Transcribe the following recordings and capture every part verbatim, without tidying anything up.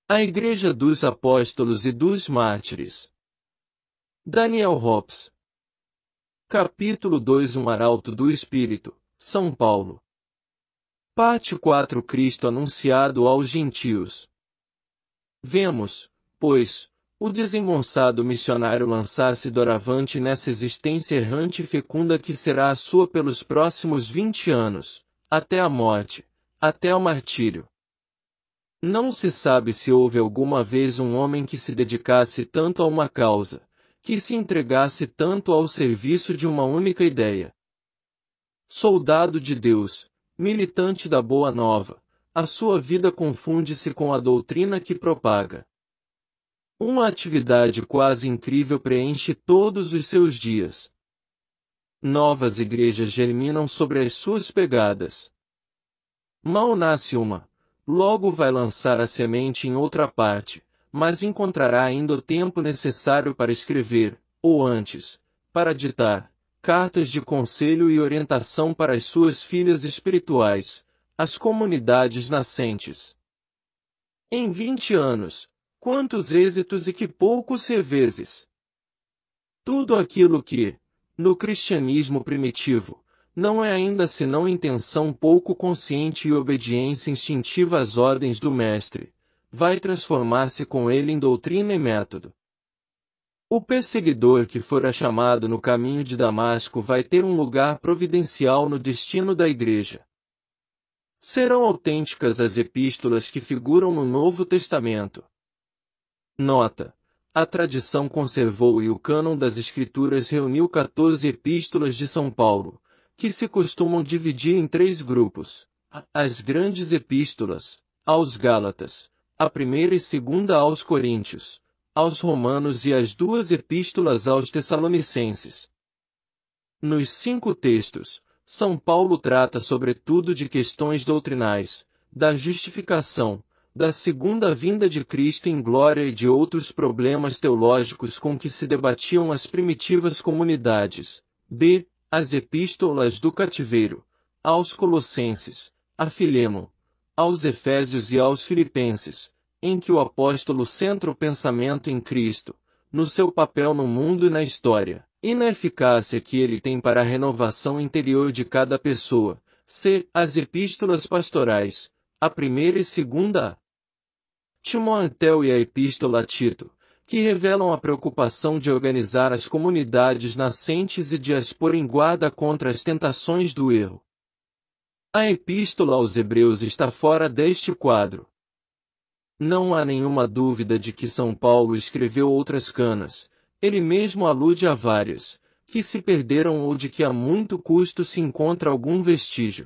A Igreja dos Apóstolos e dos Mártires. Daniel Hobbes. Capítulo dois Um Arauto do Espírito, São Paulo. Parte quatro Cristo anunciado aos gentios. Vemos, pois, o desengonçado missionário lançar-se doravante nessa existência errante e fecunda que será a sua pelos próximos vinte anos, até a morte, até o martírio. Não se sabe se houve alguma vez um homem que se dedicasse tanto a uma causa, que se entregasse tanto ao serviço de uma única ideia. Soldado de Deus, militante da Boa Nova, a sua vida confunde-se com a doutrina que propaga. Uma atividade quase incrível preenche todos os seus dias. Novas igrejas germinam sobre as suas pegadas. Mal nasce uma, logo vai lançar a semente em outra parte, mas encontrará ainda o tempo necessário para escrever, ou antes, para ditar, cartas de conselho e orientação para as suas filhas espirituais, as comunidades nascentes. Em vinte anos, quantos êxitos e que poucos reveses! Tudo aquilo que, no cristianismo primitivo, não é ainda senão intenção pouco consciente e obediência instintiva às ordens do Mestre, vai transformar-se com ele em doutrina e método. O perseguidor que fora chamado no caminho de Damasco vai ter um lugar providencial no destino da Igreja. Serão autênticas as epístolas que figuram no Novo Testamento. Nota: a tradição conservou e o cânon das Escrituras reuniu quatorze epístolas de São Paulo, que se costumam dividir em três grupos: as grandes epístolas, aos Gálatas, a primeira e segunda aos Coríntios, aos Romanos e as duas epístolas aos Tessalonicenses. Nos cinco textos, São Paulo trata sobretudo de questões doutrinais, da justificação, da segunda vinda de Cristo em glória e de outros problemas teológicos com que se debatiam as primitivas comunidades. B. As epístolas do cativeiro, aos Colossenses, a Filemon, aos Efésios e aos Filipenses, em que o apóstolo centra o pensamento em Cristo, no seu papel no mundo e na história, e na eficácia que ele tem para a renovação interior de cada pessoa. C. As epístolas pastorais, a primeira e segunda a Timóteo e a epístola a Tito, que revelam a preocupação de organizar as comunidades nascentes e de as pôr em guarda contra as tentações do erro. A epístola aos Hebreus está fora deste quadro. Não há nenhuma dúvida de que São Paulo escreveu outras canas, ele mesmo alude a várias, que se perderam ou de que a muito custo se encontra algum vestígio.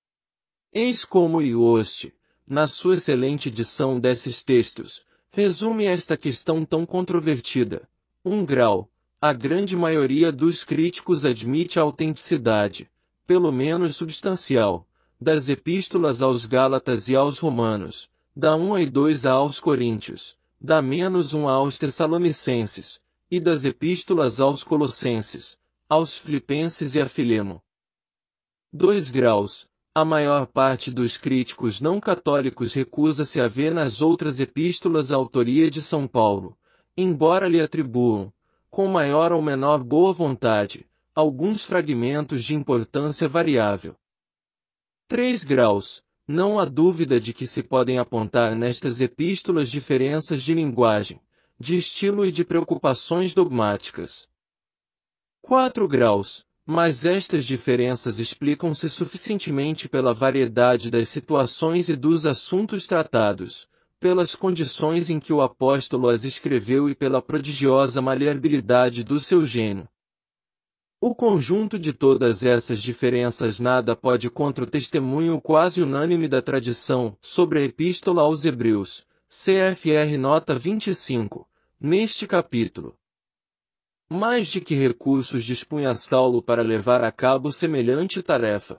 Eis como Ioste, na sua excelente edição desses textos, resume esta questão tão controvertida. Um grau, a grande maioria dos críticos admite a autenticidade, pelo menos substancial, das epístolas aos Gálatas e aos Romanos, da um e dois aos Coríntios, da menos um aos Tessalonicenses, e das epístolas aos Colossenses, aos Filipenses e a Filemon. Dois graus. A maior parte dos críticos não católicos recusa-se a ver nas outras epístolas a autoria de São Paulo, embora lhe atribuam, com maior ou menor boa vontade, alguns fragmentos de importância variável. Três graus. Não há dúvida de que se podem apontar nestas epístolas diferenças de linguagem, de estilo e de preocupações dogmáticas. Quatro graus. Mas estas diferenças explicam-se suficientemente pela variedade das situações e dos assuntos tratados, pelas condições em que o apóstolo as escreveu e pela prodigiosa maleabilidade do seu gênio. O conjunto de todas essas diferenças nada pode contra o testemunho quase unânime da tradição sobre a Epístola aos Hebreus, C F R nota vinte e cinco, neste capítulo. Mais de que recursos dispunha Saulo para levar a cabo semelhante tarefa?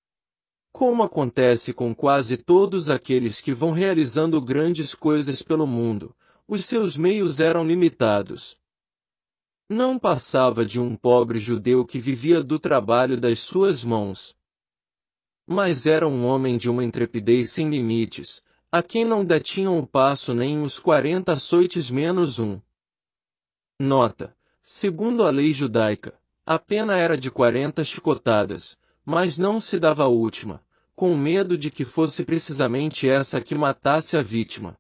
Como acontece com quase todos aqueles que vão realizando grandes coisas pelo mundo, os seus meios eram limitados. Não passava de um pobre judeu que vivia do trabalho das suas mãos. Mas era um homem de uma intrepidez sem limites, a quem não detinham o passo nem os quarenta açoites menos um. Nota: segundo a lei judaica, a pena era de quarenta chicotadas, mas não se dava a última, com medo de que fosse precisamente essa que matasse a vítima.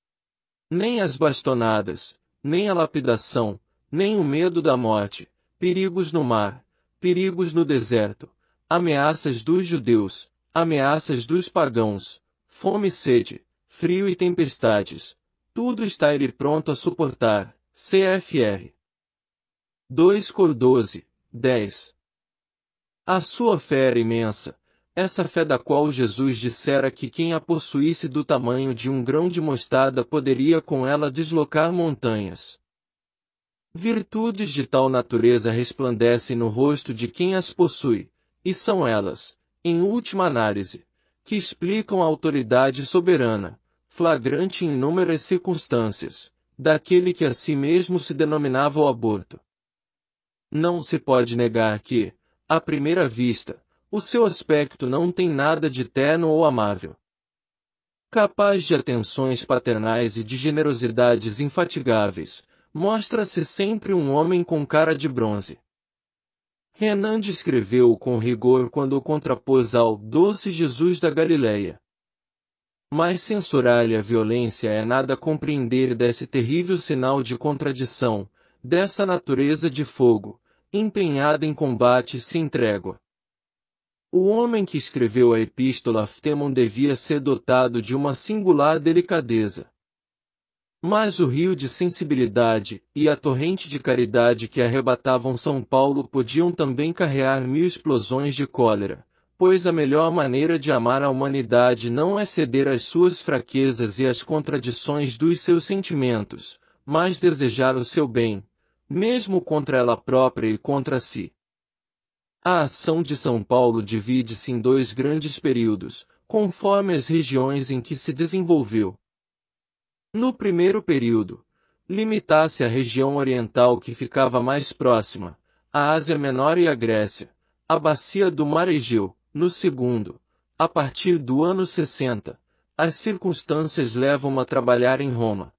Nem as bastonadas, nem a lapidação, nem o medo da morte, perigos no mar, perigos no deserto, ameaças dos judeus, ameaças dos pagãos, fome e sede, frio e tempestades, tudo está ele pronto a suportar. C F R dois Cor doze, dez. A sua fé era imensa, essa fé da qual Jesus dissera que quem a possuísse do tamanho de um grão de mostarda poderia com ela deslocar montanhas. Virtudes de tal natureza resplandecem no rosto de quem as possui, e são elas, em última análise, que explicam a autoridade soberana, flagrante em inúmeras circunstâncias, daquele que a si mesmo se denominava o aborto. Não se pode negar que, à primeira vista, o seu aspecto não tem nada de terno ou amável. Capaz de atenções paternais e de generosidades infatigáveis, mostra-se sempre um homem com cara de bronze. Renan descreveu-o com rigor quando o contrapôs ao doce Jesus da Galileia. Mas censurar-lhe a violência é nada compreender desse terrível sinal de contradição, dessa natureza de fogo, empenhada em combate sem trégua. O homem que escreveu a epístola a Filemon devia ser dotado de uma singular delicadeza. Mas o rio de sensibilidade e a torrente de caridade que arrebatavam São Paulo podiam também carrear mil explosões de cólera, pois a melhor maneira de amar a humanidade não é ceder às suas fraquezas e às contradições dos seus sentimentos, mas desejar o seu bem, mesmo contra ela própria e contra si. A ação de São Paulo divide-se em dois grandes períodos, conforme as regiões em que se desenvolveu. No primeiro período, limitasse à região oriental que ficava mais próxima, a Ásia Menor e a Grécia, a bacia do Mar Egeu. No segundo, a partir do ano sessenta, as circunstâncias levam-o a trabalhar em Roma.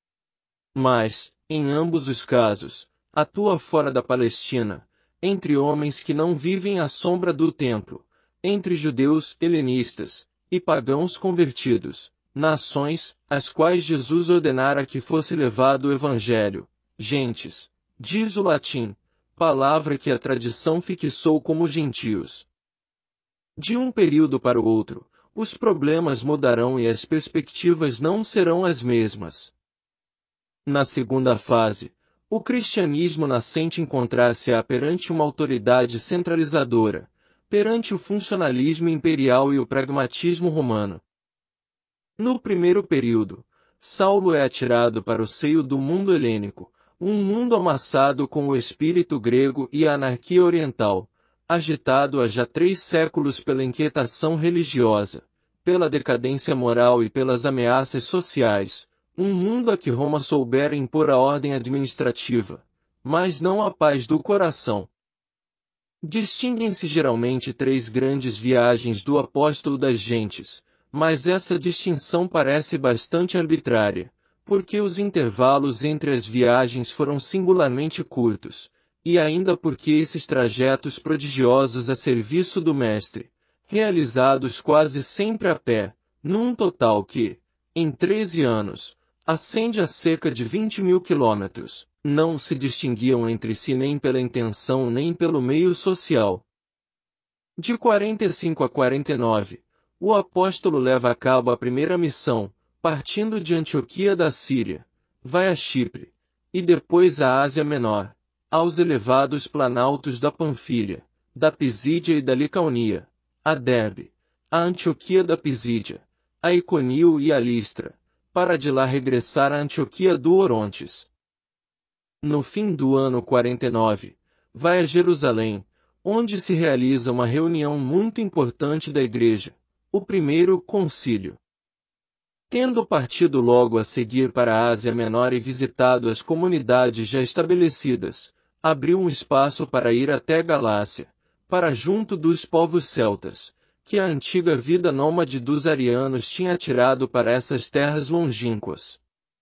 Mas, em ambos os casos, atua fora da Palestina, entre homens que não vivem à sombra do templo, entre judeus helenistas e pagãos convertidos, nações, às quais Jesus ordenara que fosse levado o Evangelho, gentes, diz o latim, palavra que a tradição fixou como gentios. De um período para o outro, os problemas mudarão e as perspectivas não serão as mesmas. Na segunda fase, o cristianismo nascente encontrar-se-á perante uma autoridade centralizadora, perante o funcionalismo imperial e o pragmatismo romano. No primeiro período, Saulo é atirado para o seio do mundo helênico, um mundo amassado com o espírito grego e a anarquia oriental, agitado há já três séculos pela inquietação religiosa, pela decadência moral e pelas ameaças sociais, um mundo a que Roma soubera impor a ordem administrativa, mas não a paz do coração. Distinguem-se geralmente três grandes viagens do apóstolo das gentes, mas essa distinção parece bastante arbitrária, porque os intervalos entre as viagens foram singularmente curtos, e ainda porque esses trajetos prodigiosos a serviço do Mestre, realizados quase sempre a pé, num total que, em treze anos, ascende a cerca de vinte mil quilômetros, não se distinguiam entre si nem pela intenção nem pelo meio social. De quarenta e cinco a quarenta e nove, o apóstolo leva a cabo a primeira missão, partindo de Antioquia da Síria, vai a Chipre, e depois à Ásia Menor, aos elevados planaltos da Panfilha, da Pisídia e da Licaonia, a Derbe, a Antioquia da Pisídia, a Iconio e a Listra, para de lá regressar à Antioquia do Orontes. No fim do ano quarenta e nove, vai a Jerusalém, onde se realiza uma reunião muito importante da Igreja, o primeiro concílio. Tendo partido logo a seguir para a Ásia Menor e visitado as comunidades já estabelecidas, abriu um espaço para ir até Galácia, para junto dos povos celtas, que a antiga vida nômade dos arianos tinha tirado para essas terras longínquas.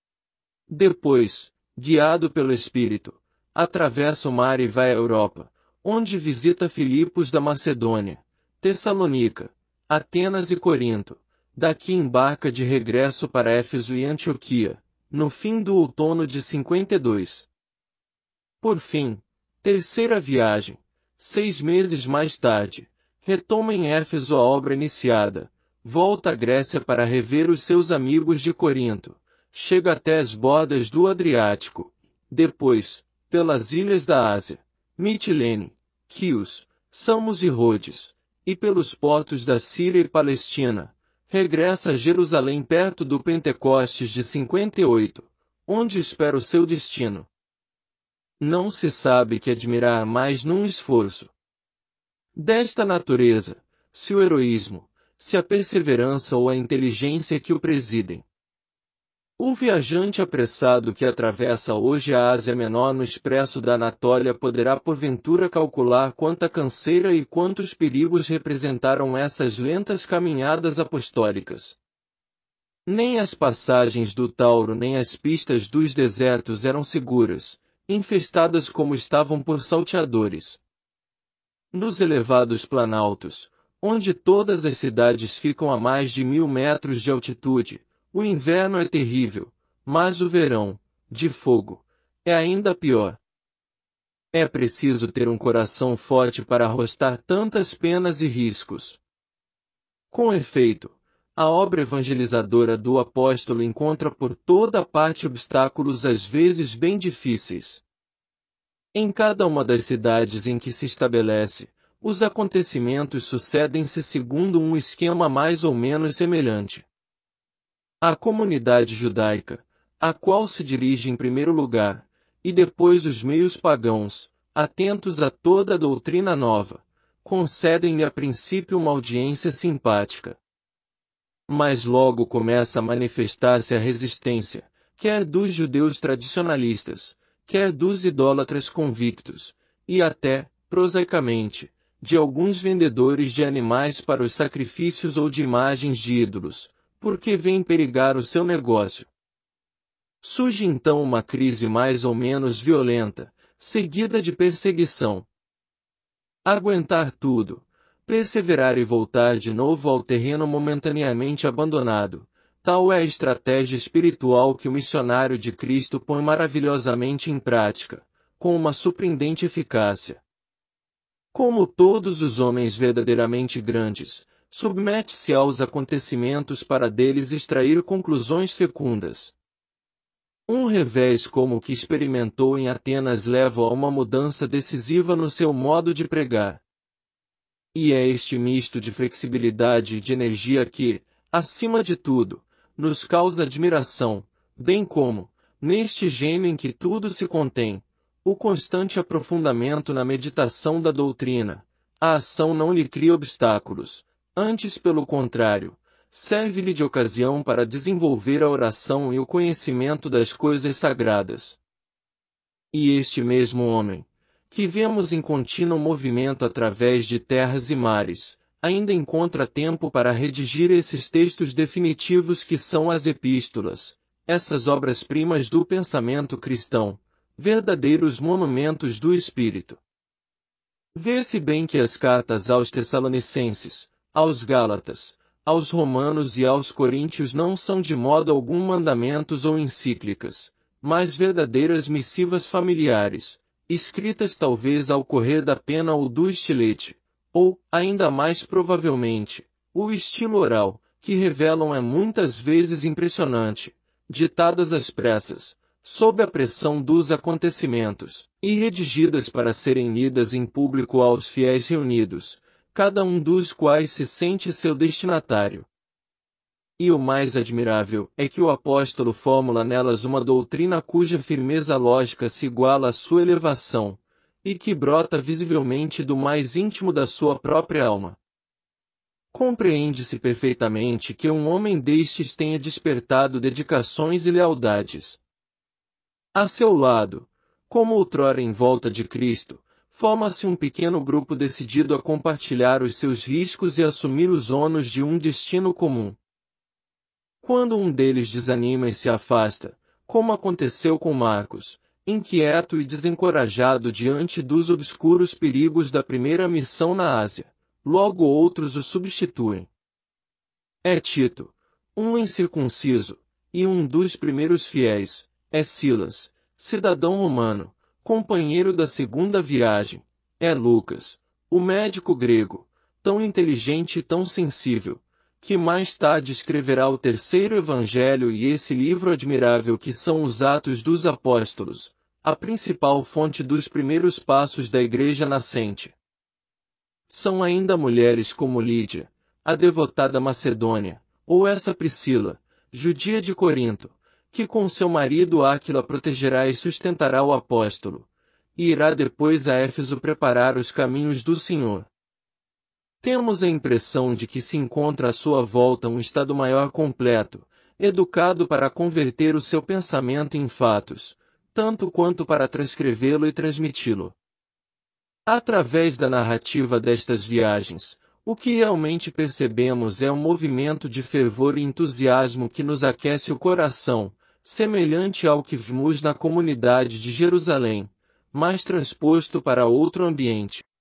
Depois, guiado pelo Espírito, atravessa o mar e vai à Europa, onde visita Filipos da Macedônia, Tessalônica, Atenas e Corinto. Daqui embarca de regresso para Éfeso e Antioquia, no fim do outono de cinquenta e dois. Por fim, terceira viagem, seis meses mais tarde, retoma em Éfeso a obra iniciada, volta à Grécia para rever os seus amigos de Corinto, chega até as bordas do Adriático, depois, pelas ilhas da Ásia, Mitilene, Quios, Samos e Rhodes, e pelos portos da Síria e Palestina, regressa a Jerusalém perto do Pentecostes de cinquenta e oito, onde espera o seu destino. Não se sabe que admirar mais num esforço desta natureza, se o heroísmo, se a perseverança ou a inteligência que o presidem. O viajante apressado que atravessa hoje a Ásia Menor no expresso da Anatólia poderá porventura calcular quanta canseira e quantos perigos representaram essas lentas caminhadas apostólicas. Nem as passagens do Tauro nem as pistas dos desertos eram seguras, infestadas como estavam por salteadores. Nos elevados planaltos, onde todas as cidades ficam a mais de mil metros de altitude, o inverno é terrível, mas o verão, de fogo, é ainda pior. É preciso ter um coração forte para arrostar tantas penas e riscos. Com efeito, a obra evangelizadora do apóstolo encontra por toda parte obstáculos às vezes bem difíceis. Em cada uma das cidades em que se estabelece, os acontecimentos sucedem-se segundo um esquema mais ou menos semelhante. A comunidade judaica, a qual se dirige em primeiro lugar, e depois os meios pagãos, atentos a toda a doutrina nova, concedem-lhe a princípio uma audiência simpática. Mas logo começa a manifestar-se a resistência, quer dos judeus tradicionalistas, quer dos idólatras convictos, e até, prosaicamente, de alguns vendedores de animais para os sacrifícios ou de imagens de ídolos, porque vem perigar o seu negócio. Surge então uma crise mais ou menos violenta, seguida de perseguição. Aguentar tudo, perseverar e voltar de novo ao terreno momentaneamente abandonado, tal é a estratégia espiritual que o missionário de Cristo põe maravilhosamente em prática, com uma surpreendente eficácia. Como todos os homens verdadeiramente grandes, submete-se aos acontecimentos para deles extrair conclusões fecundas. Um revés como o que experimentou em Atenas leva a uma mudança decisiva no seu modo de pregar. E é este misto de flexibilidade e de energia que, acima de tudo, nos causa admiração, bem como, neste gênio em que tudo se contém, o constante aprofundamento na meditação da doutrina. A ação não lhe cria obstáculos. Antes, pelo contrário, serve-lhe de ocasião para desenvolver a oração e o conhecimento das coisas sagradas. E este mesmo homem, que vemos em contínuo movimento através de terras e mares, ainda encontra tempo para redigir esses textos definitivos que são as epístolas, essas obras-primas do pensamento cristão, verdadeiros monumentos do Espírito. Vê-se bem que as cartas aos Tessalonicenses, aos Gálatas, aos Romanos e aos Coríntios não são de modo algum mandamentos ou encíclicas, mas verdadeiras missivas familiares, escritas talvez ao correr da pena ou do estilete, ou, ainda mais provavelmente, o estilo oral, que revelam é muitas vezes impressionante, ditadas às pressas, sob a pressão dos acontecimentos, e redigidas para serem lidas em público aos fiéis reunidos, cada um dos quais se sente seu destinatário. E o mais admirável é que o apóstolo formula nelas uma doutrina cuja firmeza lógica se iguala à sua elevação, e que brota visivelmente do mais íntimo da sua própria alma. Compreende-se perfeitamente que um homem destes tenha despertado dedicações e lealdades. A seu lado, como outrora em volta de Cristo, Forma-se um pequeno grupo decidido a compartilhar os seus riscos e assumir os ônus de um destino comum. Quando um deles desanima e se afasta, como aconteceu com Marcos, inquieto e desencorajado diante dos obscuros perigos da primeira missão na Ásia, logo outros o substituem. É Tito, um incircunciso, e um dos primeiros fiéis, é Silas, cidadão romano, companheiro da segunda viagem, é Lucas, o médico grego, tão inteligente e tão sensível, que mais tarde escreverá o terceiro evangelho e esse livro admirável que são os Atos dos Apóstolos, a principal fonte dos primeiros passos da igreja nascente. São ainda mulheres como Lídia, a devotada Macedônia, ou essa Priscila, judia de Corinto, que com seu marido Áquila protegerá e sustentará o apóstolo, e irá depois a Éfeso preparar os caminhos do Senhor. Temos a impressão de que se encontra à sua volta um estado maior completo, educado para converter o seu pensamento em fatos, tanto quanto para transcrevê-lo e transmiti-lo. Através da narrativa destas viagens, o que realmente percebemos é um movimento de fervor e entusiasmo que nos aquece o coração, semelhante ao que vimos na comunidade de Jerusalém, mas transposto para outro ambiente.